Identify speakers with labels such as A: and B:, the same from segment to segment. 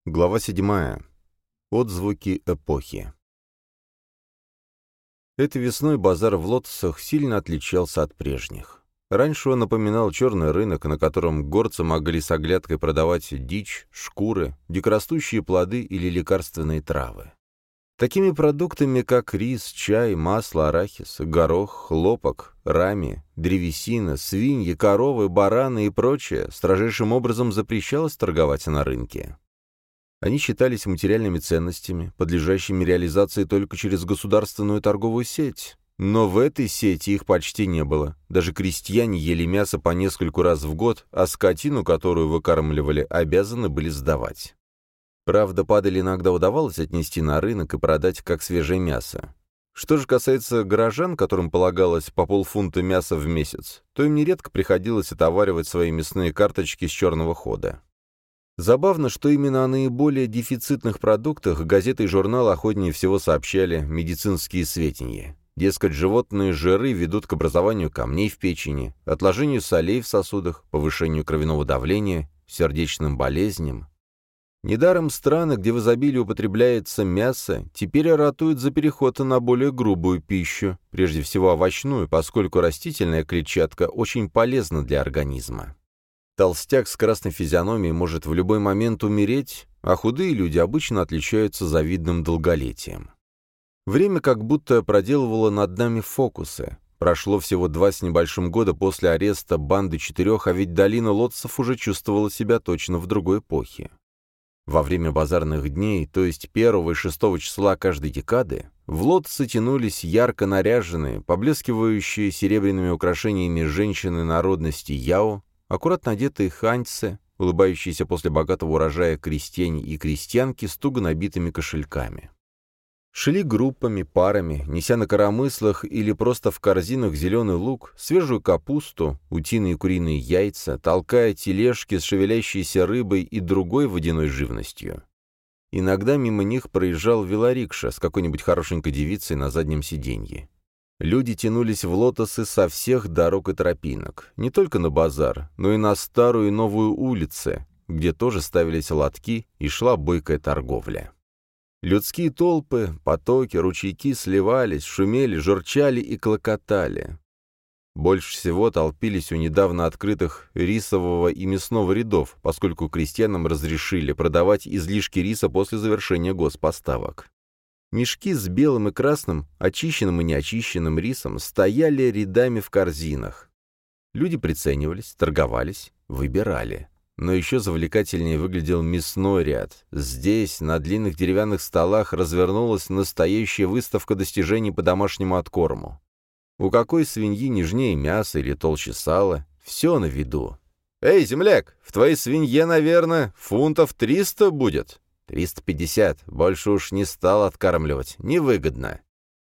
A: Глава 7. Отзвуки эпохи. Этой весной базар в Лотосах сильно отличался от прежних. Раньше он напоминал черный рынок, на котором горцы могли с оглядкой продавать дичь, шкуры, дикорастущие плоды или лекарственные травы. Такими продуктами, как рис, чай, масло, арахис, горох, хлопок, рами, древесина, свиньи, коровы, бараны и прочее строжайшим образом запрещалось торговать на рынке. Они считались материальными ценностями, подлежащими реализации только через государственную торговую сеть. Но в этой сети их почти не было. Даже крестьяне ели мясо по нескольку раз в год, а скотину, которую выкармливали, обязаны были сдавать. Правда, падаль иногда удавалось отнести на рынок и продать как свежее мясо. Что же касается горожан, которым полагалось по полфунта мяса в месяц, то им нередко приходилось отоваривать свои мясные карточки с черного хода. Забавно, что именно о наиболее дефицитных продуктах газеты и журналы охотнее всего сообщали медицинские сведения. Дескать, животные жиры ведут к образованию камней в печени, отложению солей в сосудах, повышению кровяного давления, сердечным болезням. Недаром страны, где в изобилии употребляется мясо, теперь ратуют за переход на более грубую пищу, прежде всего овощную, поскольку растительная клетчатка очень полезна для организма. Толстяк с красной физиономией может в любой момент умереть, а худые люди обычно отличаются завидным долголетием. Время как будто проделывало над нами фокусы. Прошло всего 2 с небольшим года после ареста банды 4, а ведь долина Лотосов уже чувствовала себя точно в другой эпохе. Во время базарных дней, то есть 1 и 6 числа каждой декады, в Лотосы тянулись ярко наряженные, поблескивающие серебряными украшениями женщины народности Яо, аккуратно одетые ханьцы, улыбающиеся после богатого урожая крестьяне и крестьянки с туго набитыми кошельками. Шли группами, парами, неся на коромыслах или просто в корзинах зеленый лук, свежую капусту, утиные и куриные яйца, толкая тележки с шевелящейся рыбой и другой водяной живностью. Иногда мимо них проезжал велорикша с какой-нибудь хорошенькой девицей на заднем сиденье. Люди тянулись в Лотосы со всех дорог и тропинок, не только на базар, но и на старую и новую улицы, где тоже ставились лотки и шла бойкая торговля. Людские толпы, потоки, ручейки сливались, шумели, журчали и клокотали. Больше всего толпились у недавно открытых рисового и мясного рядов, поскольку крестьянам разрешили продавать излишки риса после завершения госпоставок. Мешки с белым и красным, очищенным и неочищенным рисом стояли рядами в корзинах. Люди приценивались, торговались, выбирали. Но еще завлекательнее выглядел мясной ряд. Здесь, на длинных деревянных столах, развернулась настоящая выставка достижений по домашнему откорму. У какой свиньи нежнее мясо или толще сала, все на виду. «Эй, земляк, в твоей свинье, наверное, фунтов 300 будет?» 350. Больше уж не стал откармливать. Невыгодно.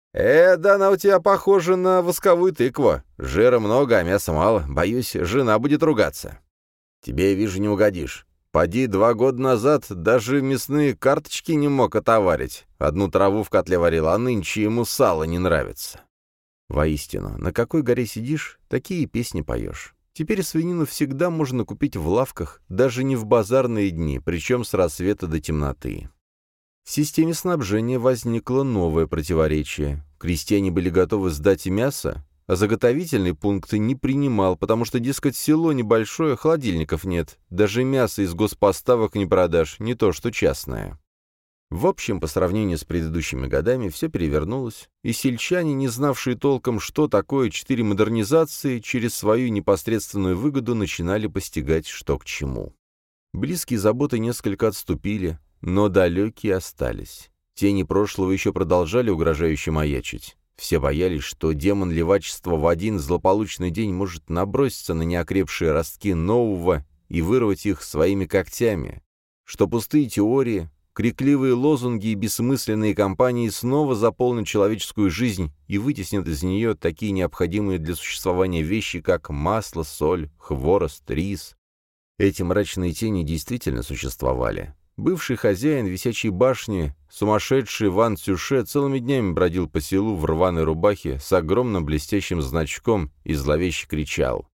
A: Да она у тебя похожа на восковую тыкву. Жира много, а мяса мало. Боюсь, жена будет ругаться. Тебе, вижу, не угодишь. Поди 2 года назад даже мясные карточки не мог отоварить. Одну траву в котле варил, а нынче ему сало не нравится. Воистину, на какой горе сидишь, такие песни поешь. Теперь свинину всегда можно купить в лавках, даже не в базарные дни, причем с рассвета до темноты. В системе снабжения возникло новое противоречие. Крестьяне были готовы сдать мясо, а заготовительный пункт не принимал, потому что, дескать, село небольшое, холодильников нет, даже мясо из госпоставок не продашь, не то что частное. В общем, по сравнению с предыдущими годами, все перевернулось, и сельчане, не знавшие толком, что такое 4 модернизации, через свою непосредственную выгоду начинали постигать, что к чему. Близкие заботы несколько отступили, но далекие остались. Тени прошлого еще продолжали угрожающе маячить. Все боялись, что демон левачества в один злополучный день может наброситься на неокрепшие ростки нового и вырвать их своими когтями, что пустые теории, крикливые лозунги и бессмысленные кампании снова заполнят человеческую жизнь и вытеснят из нее такие необходимые для существования вещи, как масло, соль, хворост, рис. Эти мрачные тени действительно существовали. Бывший хозяин висячей башни, сумасшедший Ван Цюше, целыми днями бродил по селу в рваной рубахе с огромным блестящим значком и зловеще кричал: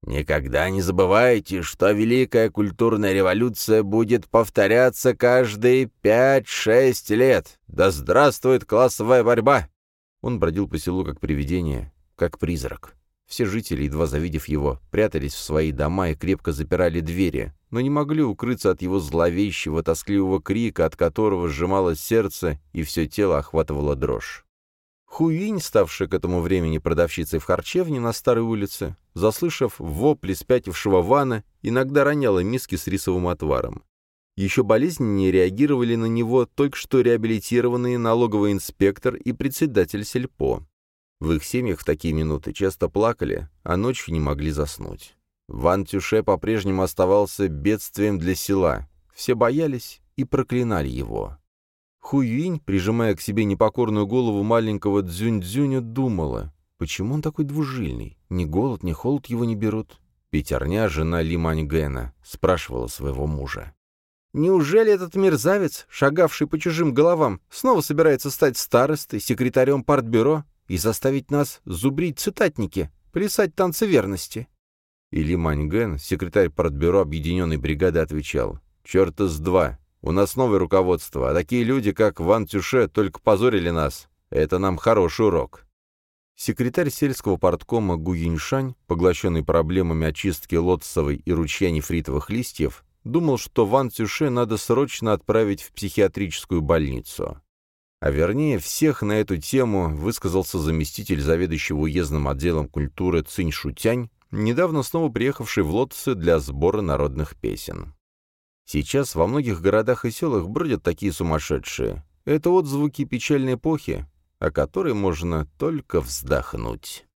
A: «Никогда не забывайте, что Великая культурная революция будет повторяться каждые 5-6 лет. Да здравствует классовая борьба!» Он бродил по селу как привидение, как призрак. Все жители, едва завидев его, прятались в свои дома и крепко запирали двери, но не могли укрыться от его зловещего, тоскливого крика, от которого сжималось сердце и все тело охватывала дрожь. Хуинь, ставшая к этому времени продавщицей в харчевне на Старой улице, заслышав вопли спятившего Вана, иногда роняла миски с рисовым отваром. Еще болезненнее реагировали на него только что реабилитированные налоговый инспектор и председатель сельпо. В их семьях в такие минуты часто плакали, а ночью не могли заснуть. Ван Тюше по-прежнему оставался бедствием для села. Все боялись и проклинали его. Хуюинь, прижимая к себе непокорную голову маленького Цзюнь-Цзюня, думала, почему он такой двужильный? Ни голод, ни холод его не берут. Пятерня, жена Ли Маньгэна, спрашивала своего мужа. «Неужели этот мерзавец, шагавший по чужим головам, снова собирается стать старостой, секретарем партбюро и заставить нас зубрить цитатники, плясать танцы верности?» И Ли Маньгэн, секретарь партбюро объединенной бригады, отвечал, «Черта с два, у нас новое руководство, а такие люди, как Ван Тюше, только позорили нас. Это нам хороший урок». Секретарь сельского парткома Гу Юньшань, поглощенный проблемами очистки лотосовой и ручья нефритовых листьев, думал, что Ван Цюше надо срочно отправить в психиатрическую больницу. А вернее, всех на эту тему высказался заместитель заведующего уездным отделом культуры Цинь Шутянь, недавно снова приехавший в Лотосы для сбора народных песен. Сейчас во многих городах и селах бродят такие сумасшедшие. Это отзвуки печальной эпохи, о которой можно только вздохнуть.